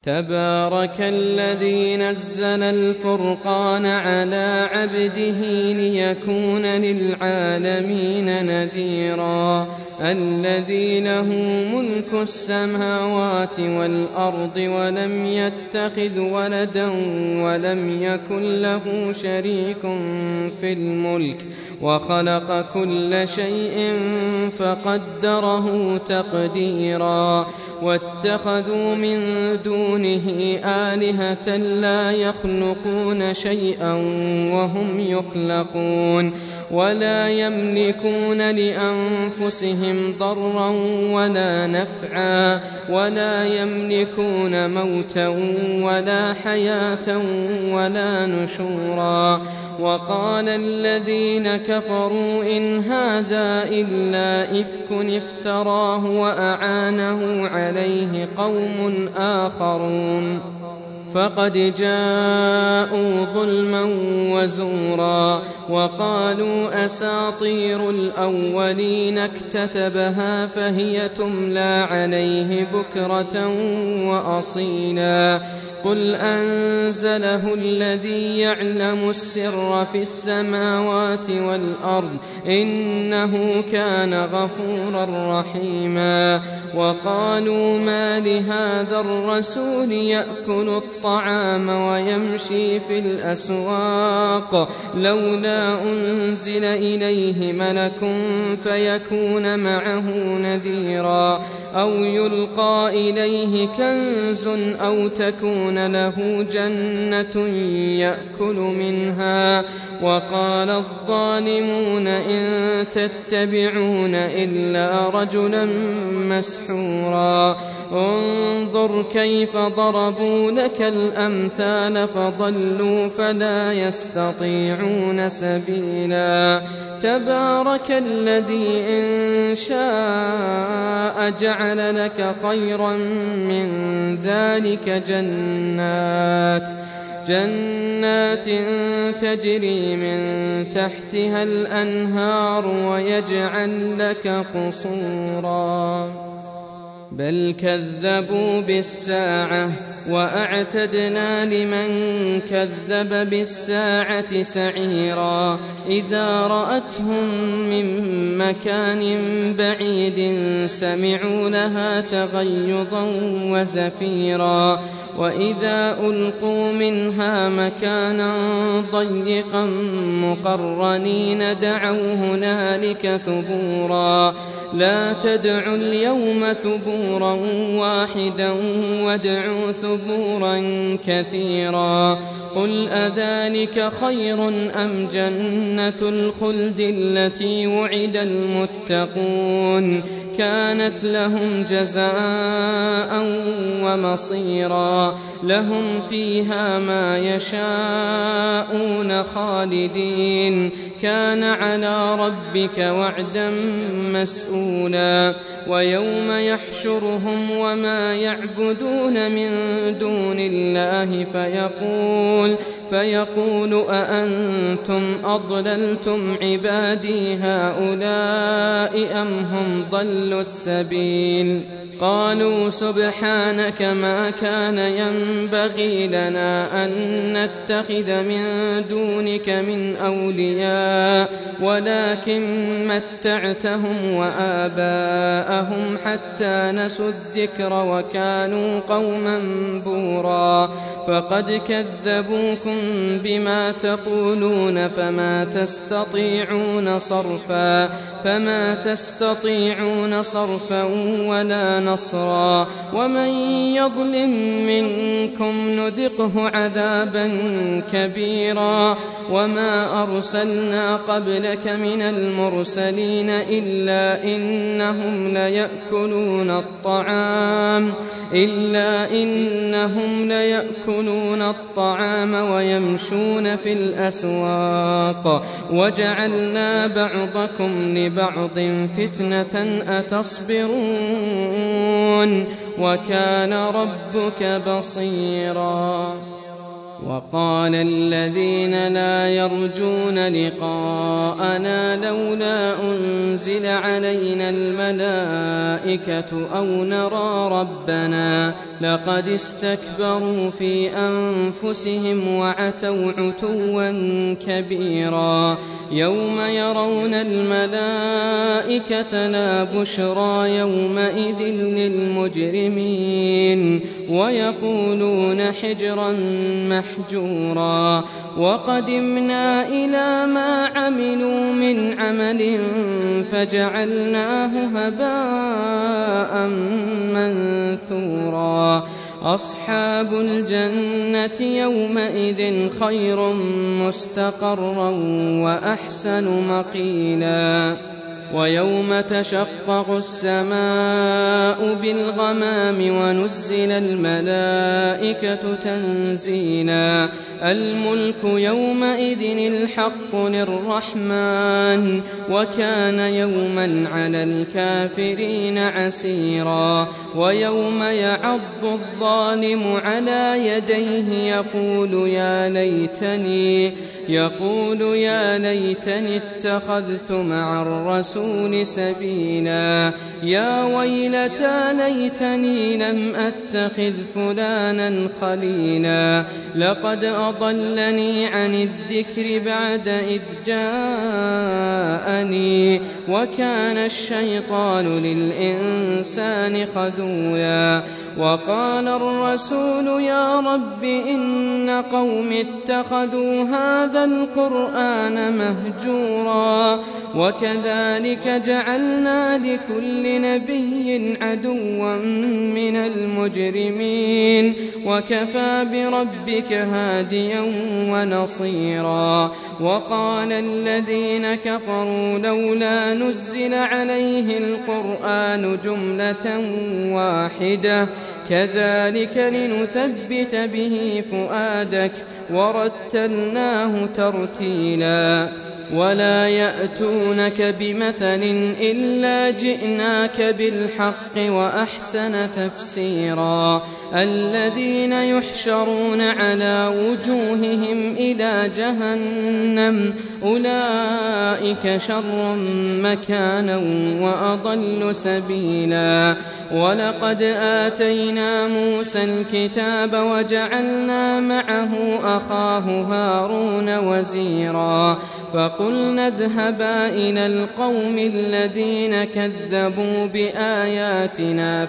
تبارك الذي نزل الفرقان على عبده ليكون للعالمين نذيرا الذي له ملك السماوات والأرض ولم يتخذ ولدا ولم يكن له شريك في الملك وخلق كل شيء فقدره تقديرا واتخذوا من دونه آلهة لا يخلقون شيئا وهم يخلقون ولا يملكون لأنفسهم ضرا ولا نفعا ولا يملكون موتا ولا حياة ولا نشورا وقال الذين كفروا إن هذا إلا إفك افتراه وأعانه عليه قوم آخرون فقد جاءوا ظلما وزورا وقالوا أساطير الأولين اكتتبها فهي تملى عليه بكرة وأصيلا قل أنزله الذي يعلم السر في السماوات والأرض إنه كان غفورا رحيما وقالوا ما لهذا الرسول يأكل الطعام ويمشي في الأسواق لولا أنزل إليه ملك فيكون معه نذيرا أو يلقى إليه كنز أو تكون له جنة يأكل منها وقال الظالمون إن تتبعون إلا رجلا مسحورا انظر كيف ضربوا لك الأمثال فضلوا فلا يستطيعون سبيلا تبارك الذي إن شاء جعل لك خيرا من ذلك جنات تجري من تحتها الأنهار ويجعل لك قصورا بل كذبوا بالساعة وأعتدنا لمن كذب بالساعة سعيرا إذا رأتهم من مكان بعيد سمعوا لها تغيظا وزفيرا وإذا ألقوا منها مكانا ضيقا مقرنين دعوا هنالك ثبورا لا تدعوا اليوم ثبورا واحدا وادعوا ثبورا كثيرا قل أذلك خير أم جنة الخلد التي وعد المتقون كانت لهم جزاء ومصيرا لهم فيها ما يشاءون خالدين كان على ربك وعدا مسؤولا ويوم يحشرهم وما يعبدون من دون الله فيقول أأنتم أضللتم عبادي هؤلاء أم هم ضلوا السبيل قالوا سبحانك ما كان ينبغي لنا أن نتخذ من دونك من أولياء ولكن متعتهم وآباءهم حتى نسوا الذكر وكانوا قوما بورا فقد كذبوكم بما تقولون فما تستطيعون صرفا ولا نصرا ومن يظلم منكم نذقه عذابا كبيرا وما أرسلنا قبلك من المرسلين إلا إنهم ليأكلون الطعام ويمشون في الأسواق وجعلنا بعضكم لبعض فتنة أتصبرون وكان ربك بصيرا وقال الذين لا يرجون لقاءنا لولا أنزل علينا الملائكة أو نرى ربنا لقد استكبروا في أنفسهم وعتوا عتوا كبيرا يوم يرون الملائكة لا بشرى يومئذ للمجرمين ويقولون حجرا محجورا وقدمنا إلى ما عملوا من عمل فجعلناه هباء منثورا أصحاب الجنة يومئذ خير مستقرا وأحسن مقيلا ويوم تشقق السماء بالغمام ونزل الملائكة تنزيلا الملك يومئذ الحق للرحمن وكان يوما على الكافرين عسيرا ويوم يعض الظالم على يديه يقول يا ليتني اتخذت مع الرسول سبيلا يا ويلتى ليتني لم أتخذ فلانا خليلا لقد أضلني عن الذكر بعد إذ جاءني وكان الشيطان للإنسان خذولا وقال الرسول يا رب إن قوم اتخذوا هذا القرآن مهجورا وكذلك جعلنا لكل نبي عدوا من المجرمين وكفى بربك هاديا ونصيرا وقال الذين كفروا لولا نزل عليه القرآن جملة واحدة كذلك لنثبت به فؤادك ورتلناه ترتيلا ولا يأتونك بمثل إلا جئناك بالحق وأحسن تفسيرا الذين يحشرون على وجوههم إلى جهنم أولئك شر مكانا وأضل سبيلا ولقد آتينا موسى الكتاب وجعلنا معه أخاه هارون وزيرا فقلنا اذهبا إلى القوم الذين كذبوا بآياتنا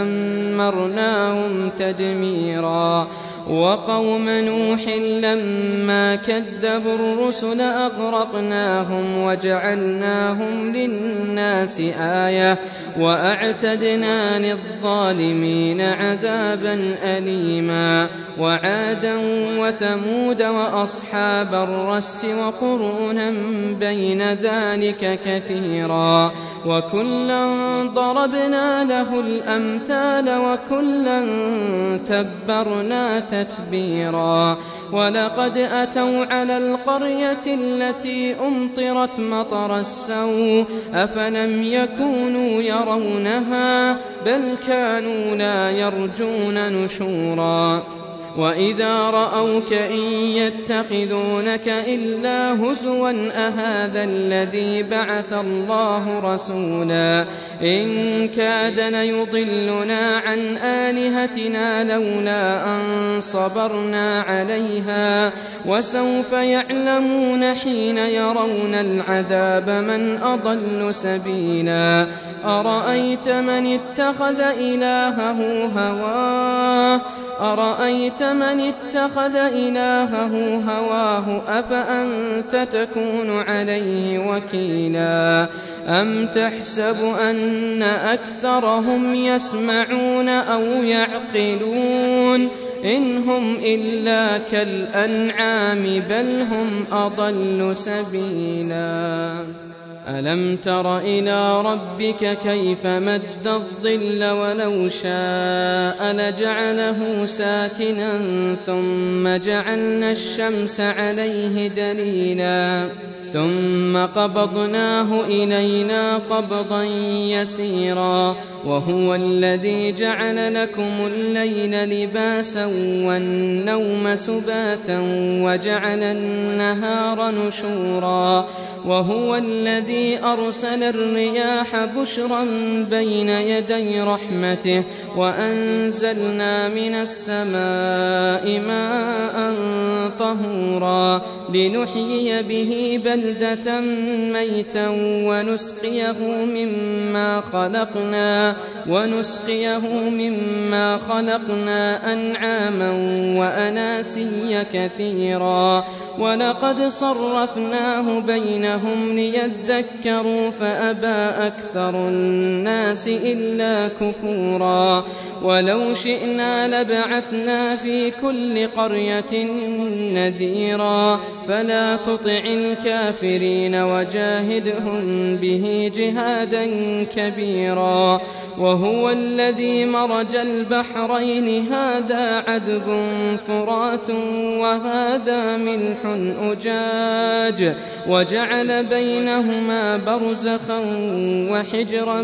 فدمرناهم تدميرا وقوم نوح لما كذبوا الرسل أغرقناهم وجعلناهم للناس آية وأعتدنا للظالمين عذابا أليما وعادا وثمود وأصحاب الرس وقرونا بين ذلك كثيرا وكلا ضربنا له الأمثال وكلا تبرنا تتبيرا ولقد أتوا على القرية التي أمطرت مطر السوء أفلم يكونوا يرونها بل كانوا لا يرجون نشورا وإذا رأوك إن يتخذونك إلا هزوا أهذا الذي بعث الله رسولا إن كاد ليضلنا عن آلهتنا لولا أن صبرنا عليها وسوف يعلمون حين يرون العذاب من أضل سبيلا أرأيت من اتخذ إلهه هواه أفأنت تكون عليه وكيلا أم تحسب أن أكثرهم يسمعون أو يعقلون إن هم إلا كالأنعام بل هم أضل سبيلا ألم تر إلى ربك كيف مد الظل ولو شاء لجعله ثم جعلنا الشمس عليه دليلا ثم قبضناه إلينا قبضا يسيرا وهو الذي جعل لكم الليل لباسا والنوم سباتا وجعل النهار نشورا وهو الذي أرسل الرياح بشرا بين يدي رحمته وأنزلنا من السماء ماء طهورا لنحيي به بلدة ميتا ونسقيه مما خلقنا أنعاما وأناسيا كثيرا ولقد صرفناه بينهم ليذكروا فأبى أكثر الناس إلا كفورا ولو شئنا لبعثنا في كل قرية نذيرا فلا تطع الكافرين وجاهدهم به جهادا كبيرا وهو الذي مرج البحرين هذا عذب فرات وهذا ملح أجاج وجعل بينهما برزخا وحجرا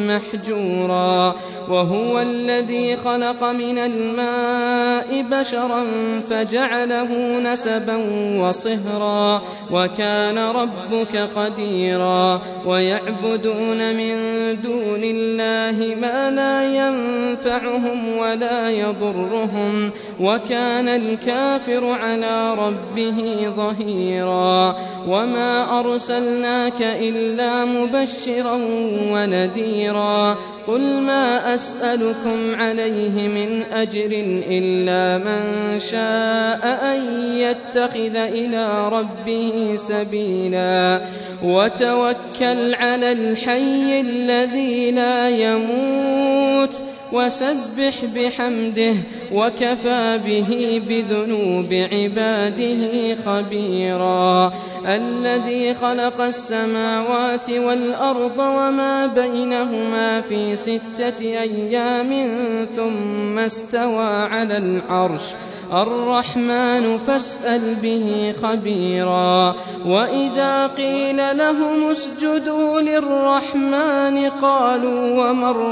محجورا وهو الذي خلق من الماء بشرا فجعله نسبا وصهرا وكان ربك قديرا ويعبدون من دون الله ما لا ينفعهم ولا يضرهم وكان الكافر على ربه ظهيرا وما أرسلناك إلا مبشرا ونذيرا قل ما أسألكم عليه من أجر إلا من شاء أن يتخذ إلى ربه سبيلا وتوكل على الحي الذي لا يموت وسبح بحمده وكفى به بذنوب عباده خبيرا الذي خلق السماوات والأرض وما بينهما في 6 أيام ثم استوى على العرش الرحمن فاسأل به خبيرا وإذا قيل لهم اسجدوا للرحمن قالوا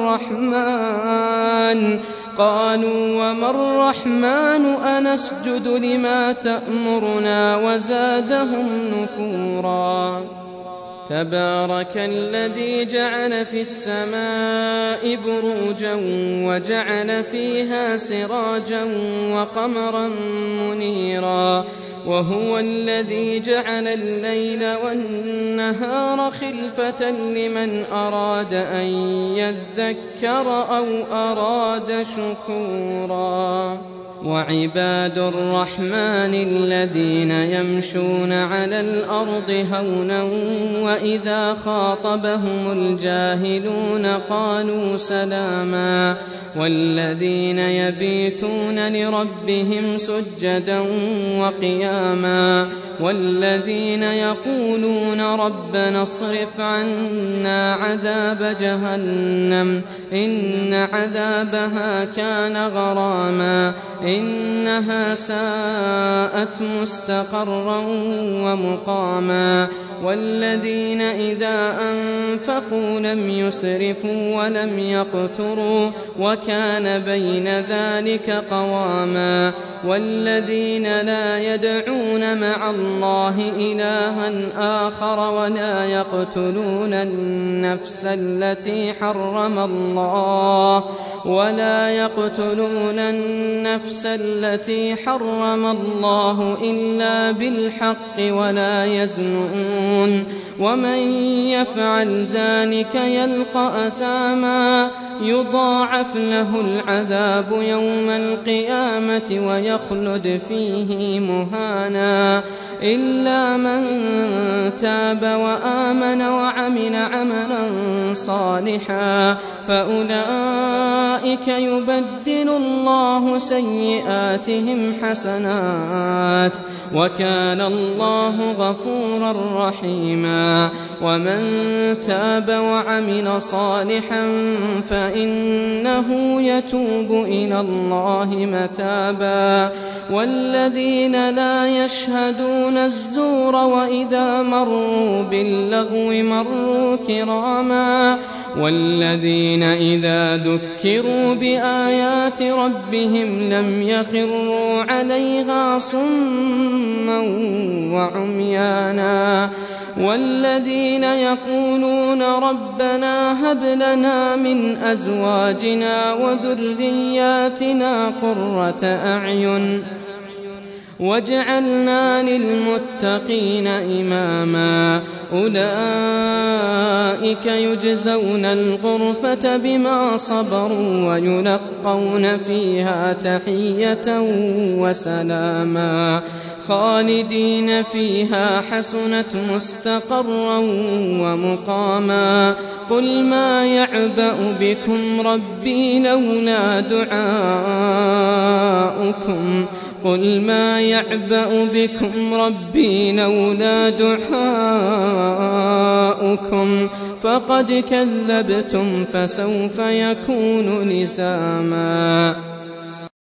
وما الرحمن أنسجد لما تأمرنا وزادهم نفورا تبارك الذي جعل في السماء بروجا وجعل فيها سراجا وقمرا منيرا وهو الذي جعل الليل والنهار خلفة لمن أراد أن يذكر أو أراد شكورا وعباد الرحمن الذين يمشون على الأرض هونا وإذا خاطبهم الجاهلون قالوا سلاما والذين يبيتون لربهم سجدا وقياما والذين يقولون ربنا اصرف عنا عذاب جهنم إن عذابها كان غراما إنها ساءت مستقرا ومقاما والذين إذا أنفقوا لم يسرفوا ولم يقتروا وكان بين ذلك قواما والذين لا يدعون مع الله إلها آخر ولا يقتلون النفس التي حرم الله إلا بالحق ولا يزنون ومن يفعل ذلك يلقى أثاما يضاعف له العذاب يوم القيامة ويخلد فيه مهانا إلا من تاب وآمن وعمل عملا صالحا فأولئك يبدل الله سيئاتهم سيئاتهم حسنات وكان الله غفورا رحيما ومن تاب وعمل صالحا فإنه يتوب إلى الله متابا والذين لا يشهدون الزور وإذا مروا باللغو مروا كراما والذين إذا ذكروا بآيات ربهم لم يخروا عليها صما وعميانا والذين يقولون ربنا هب لنا من أزواجنا وذرياتنا قرة أعين واجعلنا للمتقين إماما أولئك يجزون الغرفة بما صبروا ويلقون فيها تحية وسلاما خالدين فيها حسنت مستقرا ومقاما قل ما يعبأ بكم ربي لولا دعاؤكم قل ما يعبأ بكم ربي لولا دعاؤكم فقد كذبتم فسوف يكون لزاما